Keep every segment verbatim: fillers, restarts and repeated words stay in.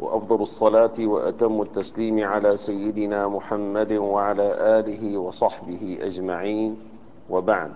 وأفضل الصلاة وأتم التسليم على سيدنا محمد وعلى آله وصحبه أجمعين، وبعد.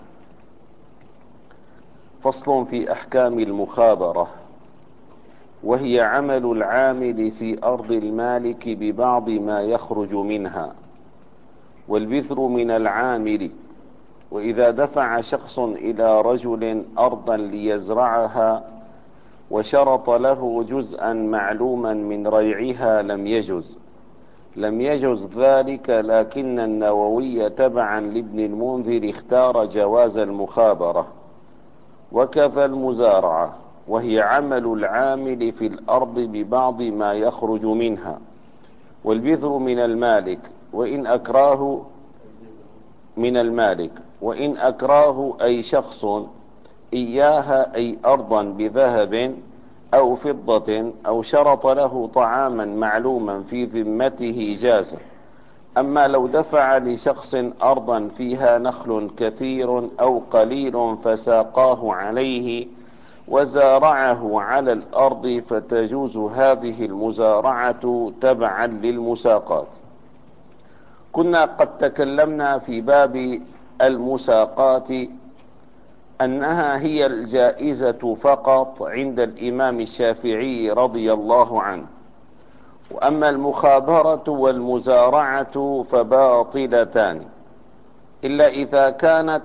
فصل في أحكام المخابرة، وهي عمل العامل في أرض المالك ببعض ما يخرج منها، والبذر من العامل. وإذا دفع شخص إلى رجل أرضا ليزرعها وشرط له جزءا معلوما من ريعها لم يجز لم يجز ذلك، لكن النووي تبعا لابن المنذر اختار جواز المخابرة، وكذا المزارعة، وهي عمل العامل في الأرض ببعض ما يخرج منها، والبذر من المالك وإن أكراه من المالك وإن أكراه أي شخص إياها، أي أرضا بذهب أو فضة، أو شرط له طعاما معلوما في ذمته جاز. أما لو دفع لشخص أرضا فيها نخل كثير أو قليل فساقاه عليه وزارعه على الأرض، فتجوز هذه المزارعة تبعا للمساقات. كنا قد تكلمنا في باب المساقات أنها هي الجائزة فقط عند الإمام الشافعي رضي الله عنه، وأما المخابرة والمزارعة فباطلتان، إلا إذا كانت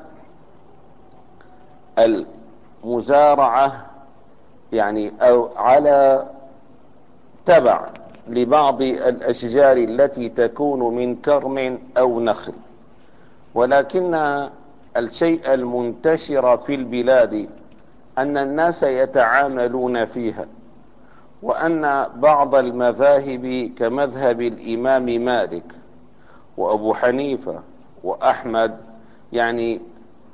المزارعة يعني أو على تبع لبعض الأشجار التي تكون من كرم أو نخل. ولكن الشيء المنتشر في البلاد أن الناس يتعاملون فيها، وأن بعض المذاهب كمذهب الإمام مالك وأبو حنيفة وأحمد يعني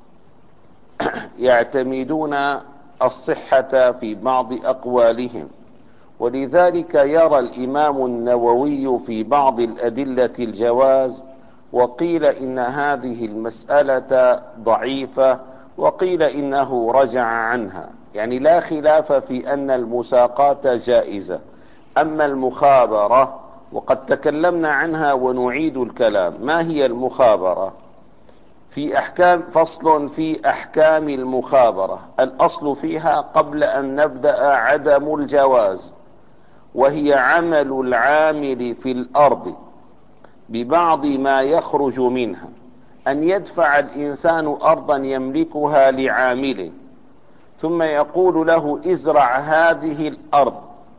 يعتمدون الصحة في بعض أقوالهم، ولذلك يرى الإمام النووي في بعض الأدلة الجواز، وقيل إن هذه المسألة ضعيفة، وقيل إنه رجع عنها. يعني لا خلاف في أن المساقات جائزة. أما المخابرة وقد تكلمنا عنها ونعيد الكلام. ما هي المخابرة؟ في أحكام فصل في أحكام المخابرة. الأصل فيها قبل أن نبدأ عدم الجواز، وهي عمل العامل في الأرض ببعض ما يخرج منها. أن يدفع الإنسان أرضا يملكها لعامل، ثم يقول له ازرع هذه الأرض،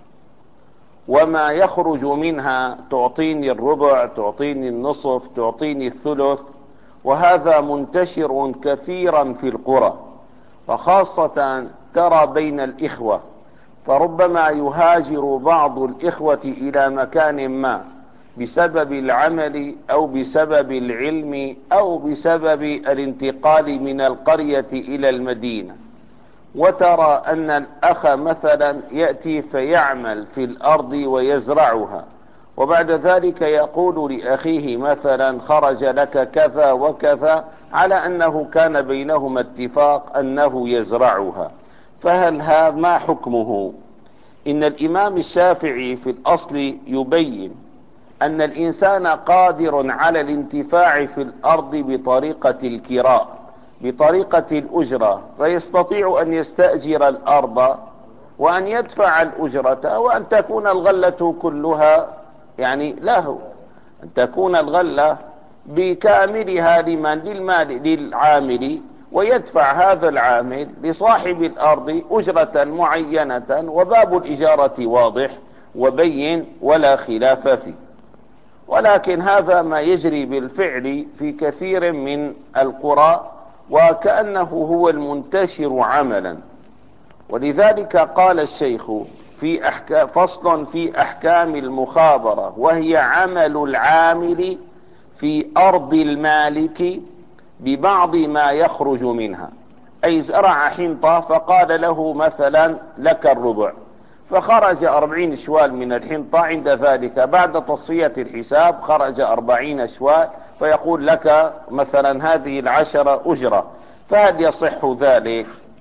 وما يخرج منها تعطيني الربع، تعطيني النصف، تعطيني الثلث. وهذا منتشر كثيرا في القرى، وخاصة ترى بين الإخوة، فربما يهاجر بعض الإخوة إلى مكان ما بسبب العمل أو بسبب العلم أو بسبب الانتقال من القرية إلى المدينة، وترى أن الأخ مثلا يأتي فيعمل في الأرض ويزرعها، وبعد ذلك يقول لأخيه مثلا خرج لك كذا وكذا، على أنه كان بينهما اتفاق أنه يزرعها. فهل هذا ما حكمه؟ إن الإمام الشافعي في الأصل يبين أن الإنسان قادر على الانتفاع في الأرض بطريقة الكراء، بطريقة الأجرة، فيستطيع أن يستأجر الأرض وأن يدفع الأجرة، وأن تكون الغلة كلها يعني له، أن تكون الغلة بكاملها لمن؟ للمال للعامل، ويدفع هذا العامل لصاحب الأرض أجرة معينة، وباب الإجارة واضح وبين ولا خلاف فيه. ولكن هذا ما يجري بالفعل في كثير من القرى، وكأنه هو المنتشر عملا. ولذلك قال الشيخ في أحكام فصل في أحكام المخابرة، وهي عمل العامل في أرض المالك ببعض ما يخرج منها. أي زرع حنطة فقال له مثلا لك الربع، فخرج أربعين شوال من الحنطة، عند ذلك بعد تصفية الحساب خرج أربعين شوال، فيقول لك مثلا هذه العشرة أجرة. فهل يصح ذلك؟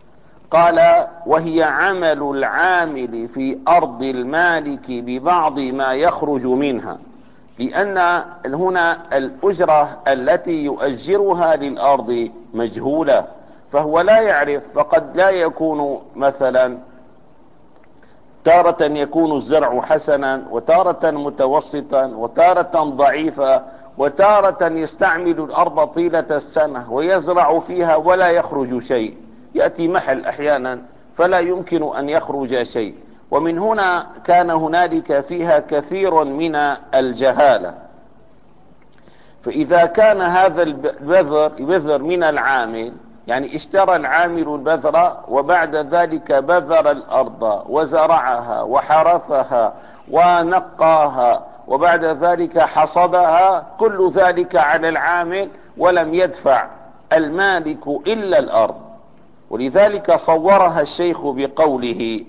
قال: وهي عمل العامل في أرض المالك ببعض ما يخرج منها، لأن هنا الأجرة التي يؤجرها للأرض مجهولة، فهو لا يعرف، فقد لا يكون مثلا تارة يكون الزرع حسنا، وتارة متوسطا، وتارة ضعيفا، وتارة يستعمل الأرض طيلة السنة ويزرع فيها ولا يخرج شيء، يأتي محل أحيانا فلا يمكن أن يخرج شيء. ومن هنا كان هنالك فيها كثير من الجهالة. فإذا كان هذا البذر بذر من العامل، يعني اشترى العامل البذر وبعد ذلك بذر الأرض وزرعها وحرثها ونقاها وبعد ذلك حصدها، كل ذلك على العامل، ولم يدفع المالك إلا الأرض. ولذلك صورها الشيخ بقوله: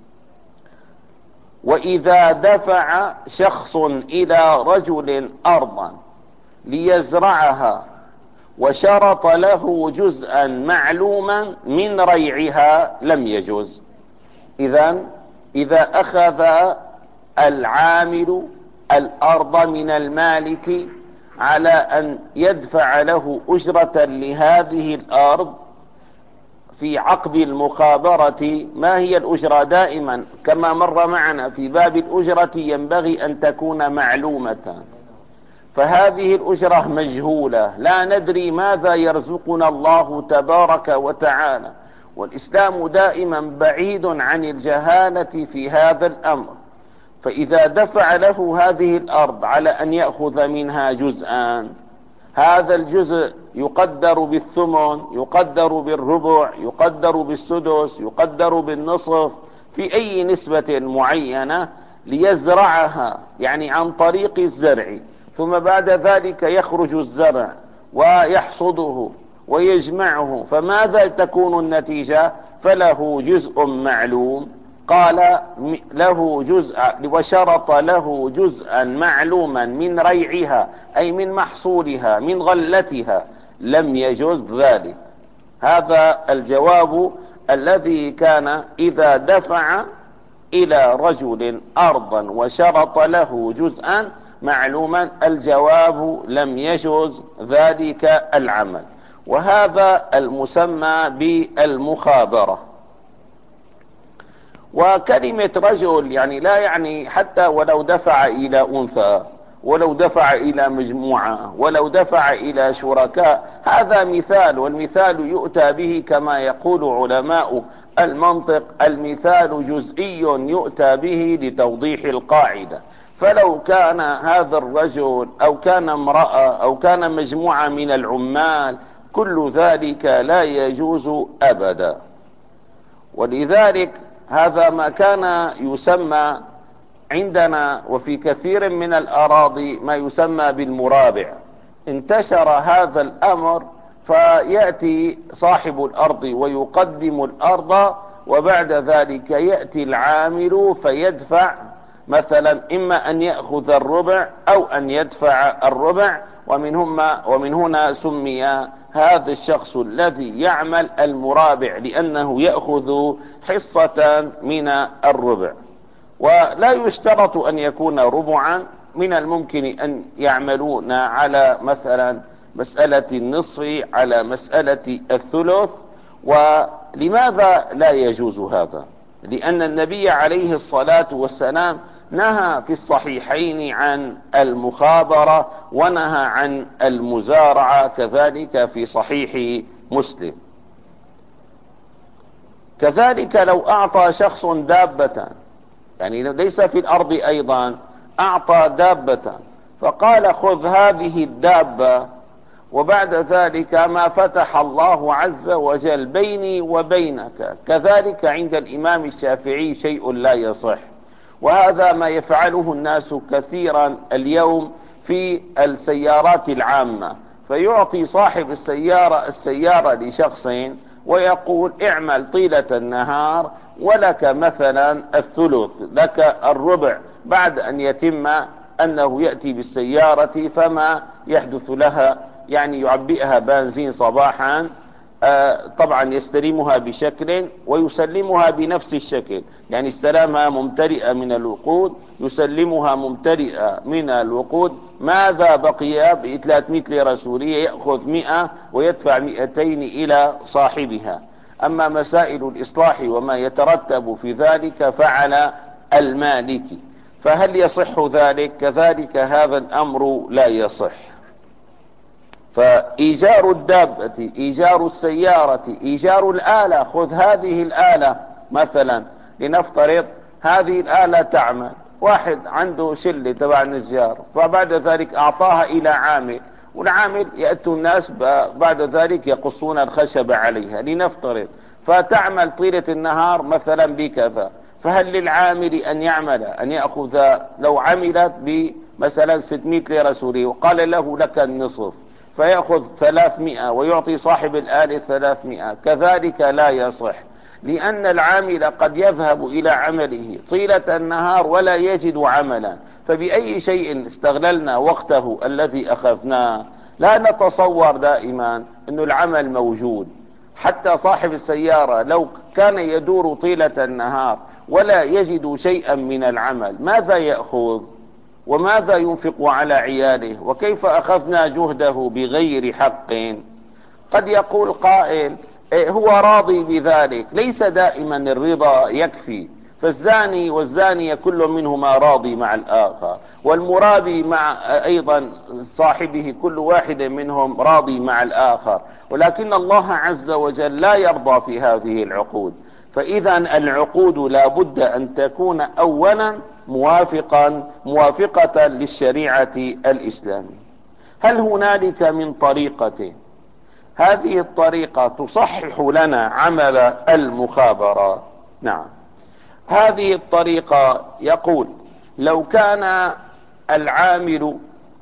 وإذا دفع شخص إلى رجل أرضا ليزرعها وشرط له جزءا معلوما من ريعها لم يجوز. إذن إذا أخذ العامل الأرض من المالك على أن يدفع له أجرة لهذه الأرض في عقد المخابرة، ما هي الأجرة؟ دائما كما مر معنا في باب الأجرة ينبغي أن تكون معلومة، فهذه الأجرة مجهولة، لا ندري ماذا يرزقنا الله تبارك وتعالى، والإسلام دائما بعيد عن الجهالة في هذا الأمر. فإذا دفع له هذه الأرض على أن يأخذ منها جزءا، هذا الجزء يقدر بالثمن، يقدر بالربع، يقدر بالسدس، يقدر بالنصف، في أي نسبة معينة ليزرعها، يعني عن طريق الزرع، ثم بعد ذلك يخرج الزرع ويحصده ويجمعه، فماذا تكون النتيجة؟ فله جزء معلوم. قال له جزء، وشرط له جزءا معلوما من ريعها، أي من محصولها، من غلتها، لم يجوز ذلك. هذا الجواب الذي كان: إذا دفع إلى رجل أرضا وشرط له جزءا معلوما، الجواب لم يجوز ذلك العمل، وهذا المسمى بالمخابرة. وكلمة رجل يعني لا يعني حتى ولو دفع إلى أنثى، ولو دفع إلى مجموعة، ولو دفع إلى شركاء، هذا مثال، والمثال يؤتى به كما يقول علماء المنطق: المثال جزئي يؤتى به لتوضيح القاعدة. فلو كان هذا الرجل أو كان امرأة أو كان مجموعة من العمال، كل ذلك لا يجوز أبدا. ولذلك هذا ما كان يسمى عندنا وفي كثير من الأراضي ما يسمى بالمرابع. انتشر هذا الأمر، فيأتي صاحب الأرض ويقدم الأرض، وبعد ذلك يأتي العامل فيدفع مثلا إما أن يأخذ الربع أو أن يدفع الربع، ومن, ومن هنا سمي هذا الشخص الذي يعمل المرابع، لأنه يأخذ حصة من الربع. ولا يشترط أن يكون ربعا، من الممكن أن يعملون على مثلا مسألة النصف، على مسألة الثلث. ولماذا لا يجوز هذا؟ لأن النبي عليه الصلاة والسلام نهى في الصحيحين عن المخابرة، ونهى عن المزارعة، كذلك في صحيح مسلم. كذلك لو أعطى شخص دابة، يعني ليس في الأرض أيضا، أعطى دابة فقال: خذ هذه الدابة، وبعد ذلك ما فتح الله عز وجل بيني وبينك، كذلك عند الإمام الشافعي شيء لا يصح. وهذا ما يفعله الناس كثيرا اليوم في السيارات العامة، فيعطي صاحب السيارة السيارة لشخص ويقول: اعمل طيلة النهار ولك مثلا الثلث، لك الربع، بعد أن يتم أنه يأتي بالسيارة فما يحدث لها، يعني يعبئها بنزين صباحا آه طبعا يستلمها بشكل ويسلمها بنفس الشكل، يعني استلامها ممتلئة من الوقود يسلمها ممتلئة من الوقود. ماذا بقي؟ ب ثلاثمائة ليرة سورية يأخذ مئة ويدفع مئتين إلى صاحبها. أما مسائل الإصلاح وما يترتب في ذلك فعلى المالك. فهل يصح ذلك؟ كذلك هذا الأمر لا يصح. فإيجار الدابة، إيجار السيارة، إيجار الآلة، خذ هذه الآلة مثلا، لنفترض هذه الآلة تعمل، واحد عنده شلة تبع نجار فبعد ذلك أعطاها إلى عامل، والعامل يأتي الناس بعد ذلك يقصون الخشب عليها لنفترض، فتعمل طيلة النهار مثلا بكذا. فهل للعامل أن يعمل أن يأخذ لو عملت بمثلا ستمائة ليرة سورية وقال له لك النصف فيأخذ ثلاثمائة ويعطي صاحب الآلة ثلاثمائة؟ كذلك لا يصح، لأن العامل قد يذهب إلى عمله طيلة النهار ولا يجد عملا. فبأي شيء استغللنا وقته الذي أخذناه؟ لا نتصور دائما أن العمل موجود. حتى صاحب السيارة لو كان يدور طيلة النهار ولا يجد شيئا من العمل ماذا يأخذ؟ وماذا ينفق على عياله؟ وكيف أخذنا جهده بغير حق؟ قد يقول قائل هو راضي بذلك. ليس دائما الرضا يكفي، فالزاني والزانية كل منهما راضي مع الآخر، والمرابي مع أيضا صاحبه كل واحد منهم راضي مع الآخر، ولكن الله عز وجل لا يرضى في هذه العقود. فإذا العقود لا بد أن تكون أولا موافقا موافقة للشريعة الإسلامية. هل هنالك من طريقة هذه الطريقة تصحح لنا عمل المخابرات؟ نعم، هذه الطريقة يقول لو كان العامل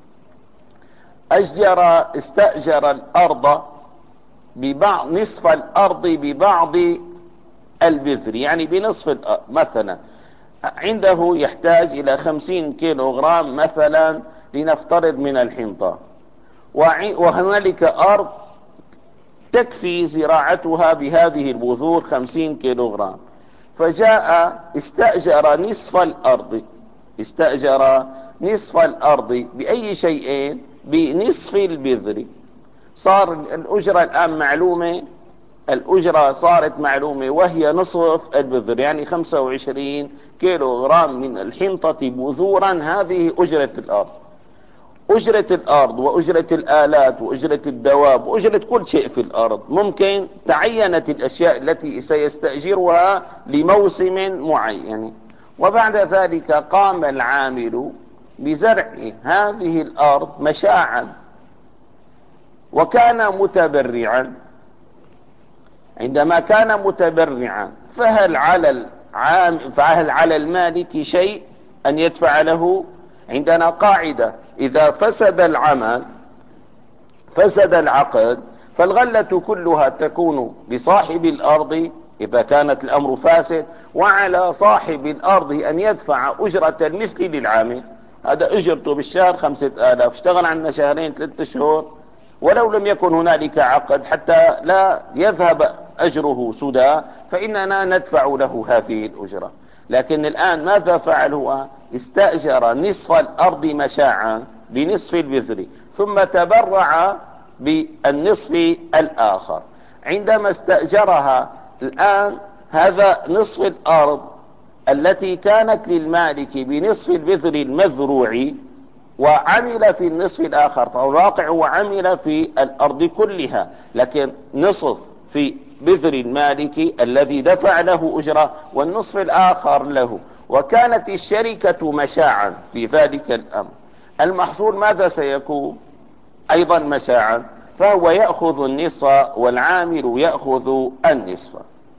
أجر استأجر الأرض ببعض نصف الأرض ببعض البذر، يعني بنصف الأرض مثلا عنده يحتاج إلى خمسين كيلو غرام مثلا لنفترض من الحنطة، وهنالك أرض تكفي زراعتها بهذه البذور خمسين كيلو غرام، فجاء استأجر نصف الأرض استأجر نصف الأرض بأي شيء؟ بنصف البذر. صار الأجرة الآن معلومة، الأجرة صارت معلومة وهي نصف البذر، يعني خمسة وعشرين كيلو غرام من الحنطة بذورا. هذه أجرة الأرض. أجرة الأرض وأجرة الآلات وأجرة الدواب وأجرة كل شيء في الأرض. ممكن تعينت الأشياء التي سيستأجرها لموسم معين، وبعد ذلك قام العامل بزرع هذه الأرض مشاعا وكان متبرعا. عندما كان متبرعا فهل على العام فهل على المالك شيء أن يدفع له؟ عندنا قاعدة: إذا فسد العمل فسد العقد، فالغلة كلها تكون لصاحب الأرض إذا كانت الأمر فاسد، وعلى صاحب الأرض أن يدفع أجرة المثل للعامل. هذا أجرته بالشهر خمسة آلاف، اشتغل عنا شهرين ثلاثة شهور ولو لم يكن هنالك عقد حتى لا يذهب أجره سدى، فإننا ندفع له هذه الأجرة. لكن الآن ماذا فعل؟ هو استأجر نصف الأرض مشاعا بنصف البذر، ثم تبرع بالنصف الآخر. عندما استأجرها الآن هذا نصف الأرض التي كانت للمالك بنصف البذر المزروع، وعمل في النصف الآخر. فالواقع هو عمل في الأرض كلها، لكن نصف في بذر المالك الذي دفع له أجرة والنصف الآخر له، وكانت الشركة مشاعا في ذلك الأمر. المحصول ماذا سيكون؟ أيضا مشاعا، فهو يأخذ النصف والعامل يأخذ النصف.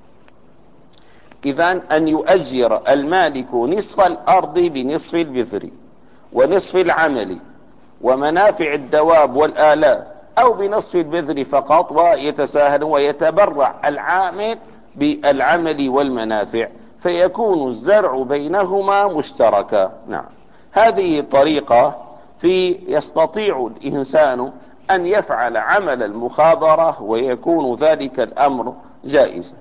إذن أن يؤجر المالك نصف الأرض بنصف البذر ونصف العمل ومنافع الدواب والآلات، أو بنصف البذر فقط ويتساهل ويتبرع العامل بالعمل والمنافع، فيكون الزرع بينهما مشتركا. نعم، هذه طريقة في يستطيع الإنسان أن يفعل عمل المخابرة ويكون ذلك الأمر جائزا.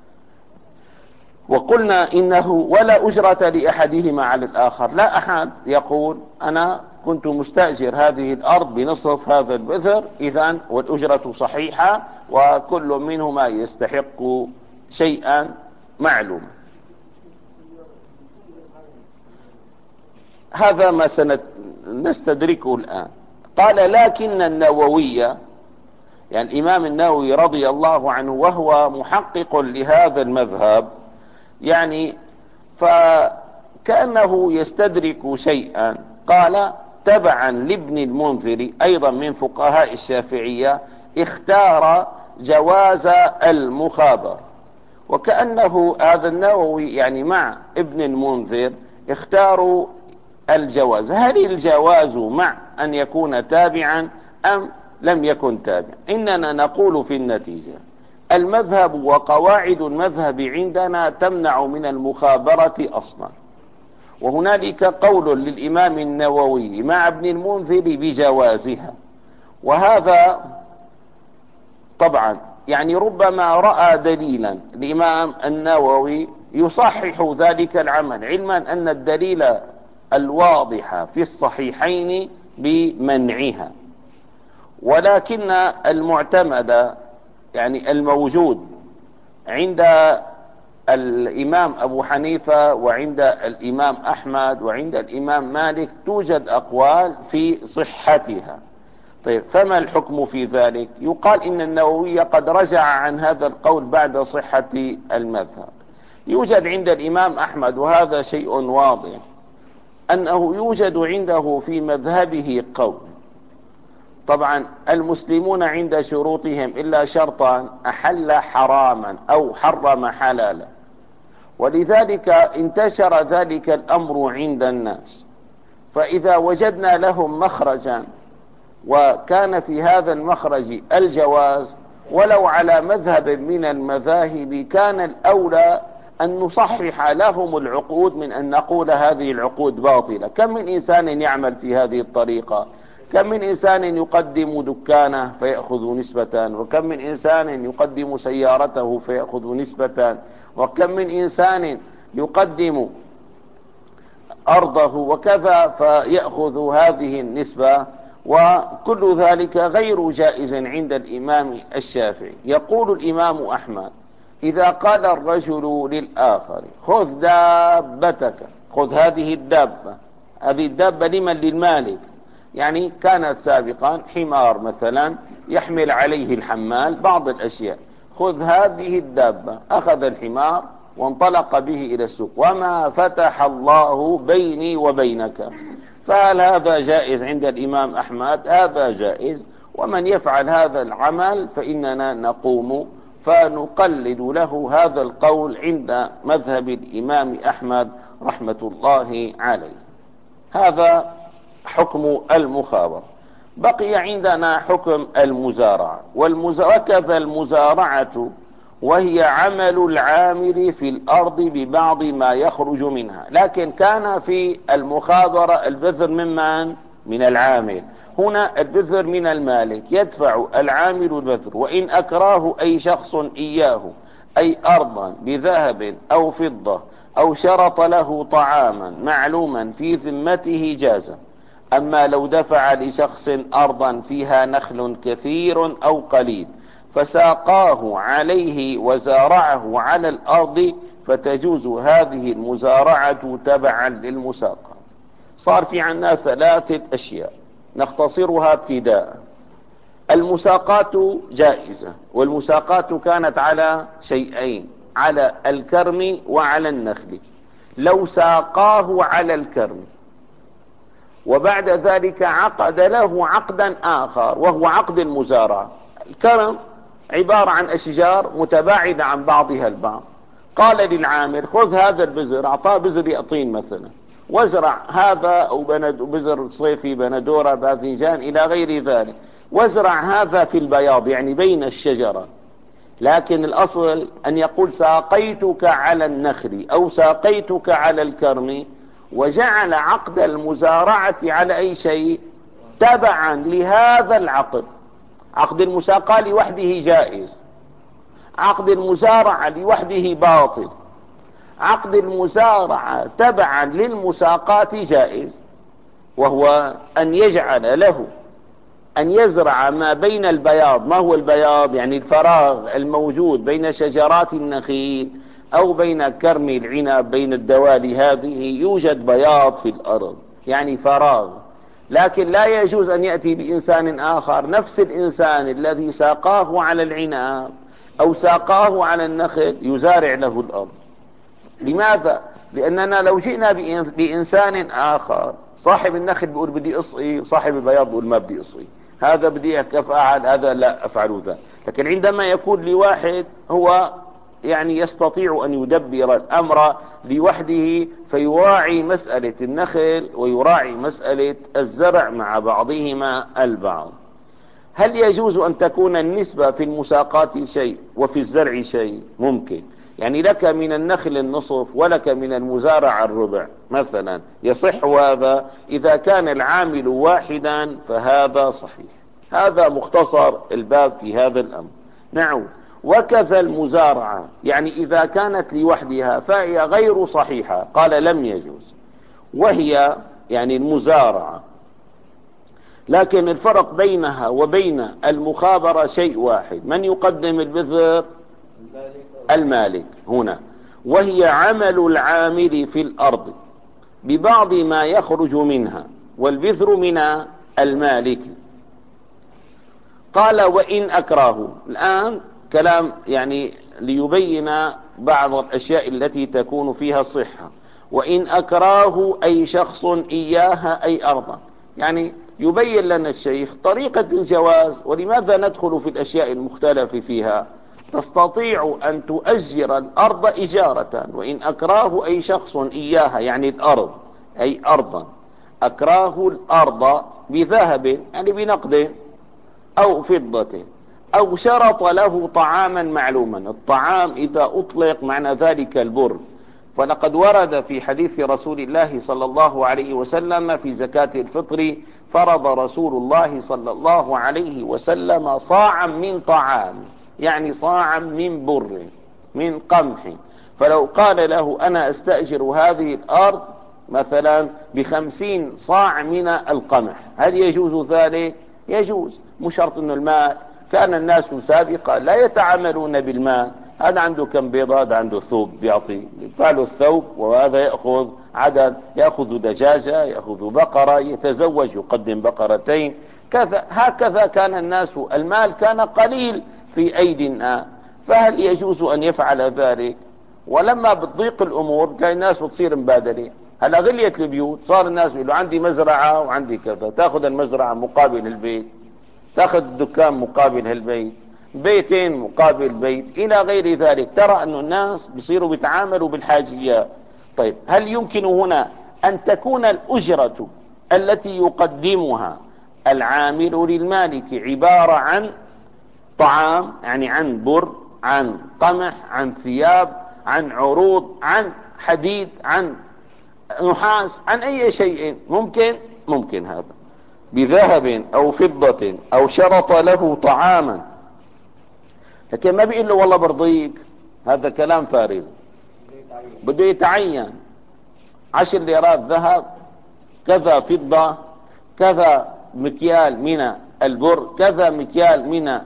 وقلنا إنه ولا أجرة لأحدهما على الآخر، لا أحد يقول أنا كنت مستأجر هذه الأرض بنصف هذا البذر إذن والأجرة صحيحة وكل منهما يستحق شيئا معلوما. هذا ما سنستدركه الآن. قال لكن النووي، يعني الإمام النووي رضي الله عنه وهو محقق لهذا المذهب، يعني فكأنه يستدرك شيئا. قال تبعا لابن المنذر أيضا من فقهاء الشافعية اختار جواز المخابرة، وكأنه هذا النووي يعني مع ابن المنذر اختاروا الجواز. هل الجواز مع أن يكون تابعا أم لم يكن تابعا؟ إننا نقول في النتيجة المذهب وقواعد المذهب عندنا تمنع من المخابرة أصلا، وهنالك قول للإمام النووي مع ابن المنذر بجوازها. وهذا طبعا يعني ربما رأى دليلا الإمام النووي يصحح ذلك العمل، علما أن الدليل الواضح في الصحيحين بمنعها، ولكن المعتمد يعني الموجود عند الإمام أبو حنيفة وعند الإمام أحمد وعند الإمام مالك توجد أقوال في صحتها. طيب فما الحكم في ذلك؟ يقال إن النووي قد رجع عن هذا القول بعد صحة المذهب. يوجد عند الإمام أحمد وهذا شيء واضح أنه يوجد عنده في مذهبه قول. طبعا المسلمون عند شروطهم إلا شرطا أحل حراما أو حرم حلالا، ولذلك انتشر ذلك الأمر عند الناس. فإذا وجدنا لهم مخرجا وكان في هذا المخرج الجواز ولو على مذهب من المذاهب، كان الأولى أن نصحح لهم العقود من أن نقول هذه العقود باطلة. كم من إنسان يعمل في هذه الطريقة، كم من إنسان يقدم دكانه فيأخذ نسبة، وكم من إنسان يقدم سيارته فيأخذ نسبة، وكم من إنسان يقدم أرضه وكذا فيأخذ هذه النسبة، وكل ذلك غير جائز عند الإمام الشافعي. يقول الإمام أحمد إذا قال الرجل للآخر خذ دابتك، خذ هذه الدابة، هذه الدابة لمن؟ للمالك. يعني كانت سابقا حمار مثلا يحمل عليه الحمال بعض الأشياء، خذ هذه الدابة، أخذ الحمار وانطلق به إلى السوق، وما فتح الله بيني وبينك. فهل هذا جائز عند الإمام أحمد؟ هذا جائز، ومن يفعل هذا العمل فإننا نقوم فنقلد له هذا القول عند مذهب الإمام أحمد رحمة الله عليه. هذا حكم المخابرة. بقي عندنا حكم المزارعة، وكذا المزارعة وهي عمل العامل في الأرض ببعض ما يخرج منها، لكن كان في المخابرة البذر ممن؟ من العامل. هنا البذر من المالك، يدفع العامل البذر وإن أكراه أي شخص إياه، أي أرضا بذهب أو فضة، أو شرط له طعاما معلوما في ذمته جازا. أما لو دفع لشخص أرضا فيها نخل كثير أو قليل فساقاه عليه وزارعه على الأرض فتجوز هذه المزارعة تبعا للمساقات. صار في عنا ثلاثة أشياء نختصرها ابتداء. المساقات جائزة، والمساقات كانت على شيئين، على الكرم وعلى النخل. لو ساقاه على الكرم وبعد ذلك عقد له عقدا آخر وهو عقد المزارعة. الكرم عبارة عن أشجار متباعدة عن بعضها البعض، قال للعامل خذ هذا البزر، أعطاه بزر يقطين مثلا، وازرع هذا أو بزر صيفي، بندورة، باذنجان إلى غير ذلك، وازرع هذا في البياض يعني بين الشجرة. لكن الأصل أن يقول ساقيتك على النخل أو ساقيتك على الكرم، وجعل عقد المزارعة على أي شيء؟ تبعا لهذا العقد. عقد المساقاة لوحده جائز، عقد المزارعة لوحده باطل، عقد المزارعة تبعا للمساقاة جائز، وهو أن يجعل له أن يزرع ما بين البياض. ما هو البياض؟ يعني الفراغ الموجود بين شجرات النخيل أو بين كرم العنب، بين الدوالي هذه يوجد بياض في الأرض، يعني فراغ. لكن لا يجوز أن يأتي بإنسان آخر، نفس الإنسان الذي ساقاه على العنب أو ساقاه على النخل، يزارع له الأرض. لماذا؟ لأننا لو جئنا بإنسان آخر، صاحب النخل بيقول بدي أصقي، وصاحب البياض بيقول ما بدي أصقي، هذا بدي أفعل، هذا لا أفعل ذا. لكن عندما يكون لواحد هو يعني يستطيع أن يدبر الأمر لوحده، فيراعي مسألة النخل ويراعي مسألة الزرع مع بعضهما البعض. هل يجوز أن تكون النسبة في المساقات شيء وفي الزرع شيء؟ ممكن. يعني لك من النخل النصف ولك من المزارع الربع مثلا، يصح هذا إذا كان العامل واحدا، فهذا صحيح. هذا مختصر الباب في هذا الأمر. نعم. وكذا المزارعة، يعني إذا كانت لوحدها فهي غير صحيحة، قال لم يجوز. وهي يعني المزارعة، لكن الفرق بينها وبين المخابرة شيء واحد. من يقدم البذر؟ المالك هنا. وهي عمل العامل في الأرض ببعض ما يخرج منها، والبذر من المالك. قال وإن أكراه. الآن كلام يعني ليبين بعض الأشياء التي تكون فيها الصحة. وإن أكراه أي شخص إياها أي أرضا، يعني يبين لنا الشيخ طريقة الجواز، ولماذا ندخل في الأشياء المختلف فيها. تستطيع أن تؤجر الأرض إجارة. وإن أكراه أي شخص إياها، يعني الأرض أي أرضا، أكراه الأرض بذهب يعني بنقد أو فضة، أو شرط له طعاما معلوما. الطعام إذا أطلق معنى ذلك البر، فلقد ورد في حديث رسول الله صلى الله عليه وسلم في زكاة الفطر: فرض رسول الله صلى الله عليه وسلم صاعا من طعام، يعني صاعا من بر من قمح. فلو قال له أنا أستأجر هذه الأرض مثلا بخمسين صاع من القمح، هل يجوز ذلك؟ يجوز، مش شرط أن المال. كان الناس سابقا لا يتعاملون بالمال، هذا عنده كم بيضة، هذا عنده ثوب بيعطي، يدفع له الثوب، وهذا يأخذ عدد، يأخذ دجاجة، يأخذ بقرة، يتزوج يقدم بقرتين، كذا. هكذا كان الناس، المال كان قليل في أيدي الناس، فهل يجوز أن يفعل ذلك؟ ولما بتضيق الأمور كان الناس بتصير مبادلة. هلا غليت البيوت، صار الناس يقولوا عندي مزرعة وعندي كذا، تاخذ المزرعة مقابل البيت، تاخذ الدكان مقابل هالبيت، بيتين مقابل بيت، إلى غير ذلك. ترى أن الناس بيصيروا بيتعاملوا بالحاجيات. طيب هل يمكن هنا أن تكون الأجرة التي يقدمها العامل للمالك عبارة عن طعام، يعني عن بر، عن قمح، عن ثياب، عن عروض، عن حديد، عن نحاس، عن أي شيء؟ ممكن ممكن هذا بذهب أو فضة أو شرط له طعاما. لكن ما بيقول له والله برضيك، هذا كلام فارغ. بده يتعين عشر ليرات ذهب، كذا فضة، كذا مكيال من البر، كذا مكيال من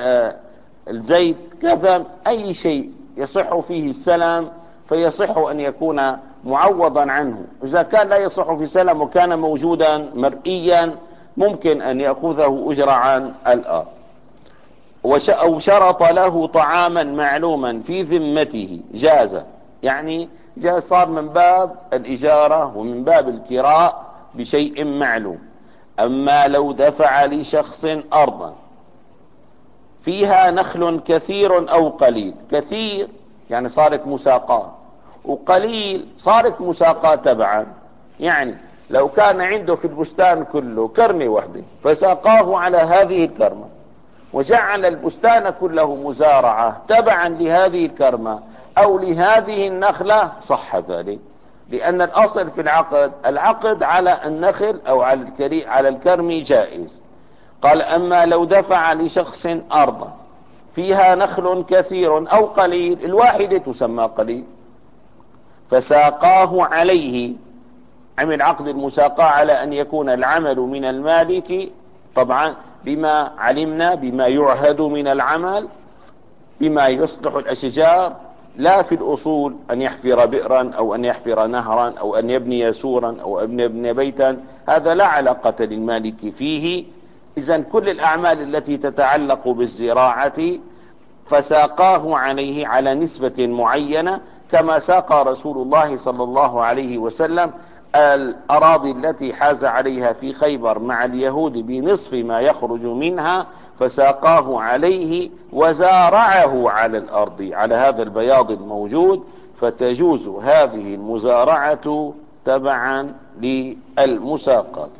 الزيت، كذا أي شيء يصح فيه السلام فيصح أن يكون معوضا عنه. إذا كان لا يصح في سلم وكان موجودا مرئيا، ممكن أن يأخذه أجرة عن الأرض. أو شرط له طعاما معلوما في ذمته جاز، يعني جاز، صار من باب الإجارة ومن باب الكراء بشيء معلوم. أما لو دفع لشخص أرضا فيها نخل كثير أو قليل، كثير يعني صارت مساقات، وقليل صارت مساقات تبعا. يعني لو كان عنده في البستان كله كرمة واحدة فساقاه على هذه الكرمة، وجعل البستان كله مزارعة تبعا لهذه الكرمة أو لهذه النخلة، صح ذلك. لأن الأصل في العقد، العقد على النخل أو على على الكرم جائز. قال أما لو دفع لشخص أرضا فيها نخل كثير أو قليل، الواحدة تسمى قليل، فساقاه عليه، عمل عقد المساقاة على أن يكون العمل من المالك طبعا بما علمنا، بما يعهد من العمل، بما يصلح الأشجار، لا في الأصول أن يحفر بئرا أو أن يحفر نهرا أو أن يبني سورا أو أن يبني بيتا، هذا لا علاقة للمالك فيه. إذن كل الأعمال التي تتعلق بالزراعة فساقاه عليه على نسبة معينة، كما ساق رسول الله صلى الله عليه وسلم الأراضي التي حاز عليها في خيبر مع اليهود بنصف ما يخرج منها، فساقاه عليه وزارعه على الأرض على هذا البياض الموجود، فتجوز هذه المزارعة تبعا للمساقات.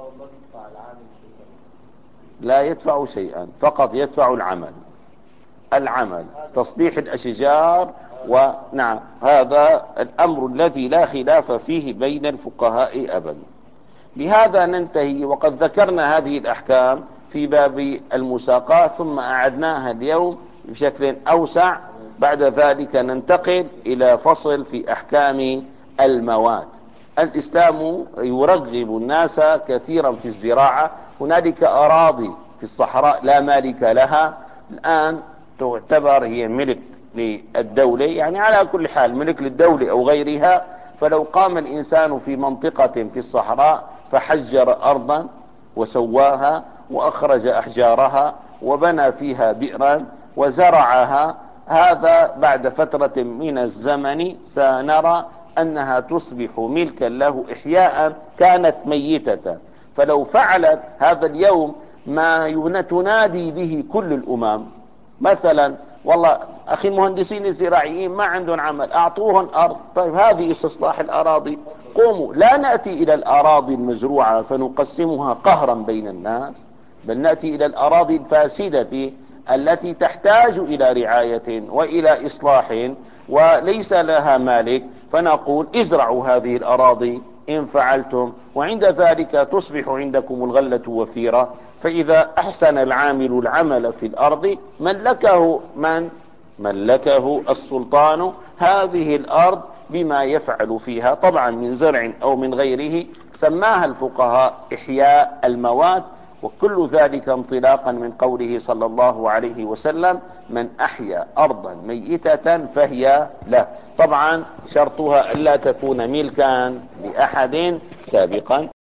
لا يدفع شيئا، فقط يدفع العمل، العمل تصليح الأشجار. ونعم هذا الأمر الذي لا خلاف فيه بين الفقهاء أبدا. بهذا ننتهي، وقد ذكرنا هذه الأحكام في باب المساقاة ثم أعدناها اليوم بشكل أوسع. بعد ذلك ننتقل إلى فصل في أحكام المواد. الإسلام يرغب الناس كثيرا في الزراعة، هنالك أراضي في الصحراء لا مالك لها الآن، تعتبر هي ملك للدولة، يعني على كل حال ملك للدولة أو غيرها. فلو قام الإنسان في منطقة في الصحراء فحجر أرضا وسواها وأخرج أحجارها وبنى فيها بئرا وزرعها، هذا بعد فترة من الزمن سنرى أنها تصبح ملكا له إحياء كانت ميتة. فلو فعلت هذا اليوم ما تنادي به كل الأمم، مثلا والله أخي المهندسين الزراعيين ما عندهم عمل، أعطوهم أرض، طيب هذه استصلاح الأراضي، قوموا. لا نأتي إلى الأراضي المزروعة فنقسمها قهرا بين الناس، بل نأتي إلى الأراضي الفاسدة التي تحتاج إلى رعاية وإلى إصلاح وليس لها مالك، فنقول ازرعوا هذه الأراضي إن فعلتم، وعند ذلك تصبح عندكم الغلة وفيرة. فإذا أحسن العامل العمل في الأرض ملكه من؟ ملكه السلطان هذه الأرض بما يفعل فيها طبعا من زرع أو من غيره. سماها الفقهاء إحياء المواد، وكل ذلك انطلاقا من قوله صلى الله عليه وسلم: من أحيا أرضا ميتة فهي له. طبعا شرطها ألا تكون ملكا لأحد سابقا.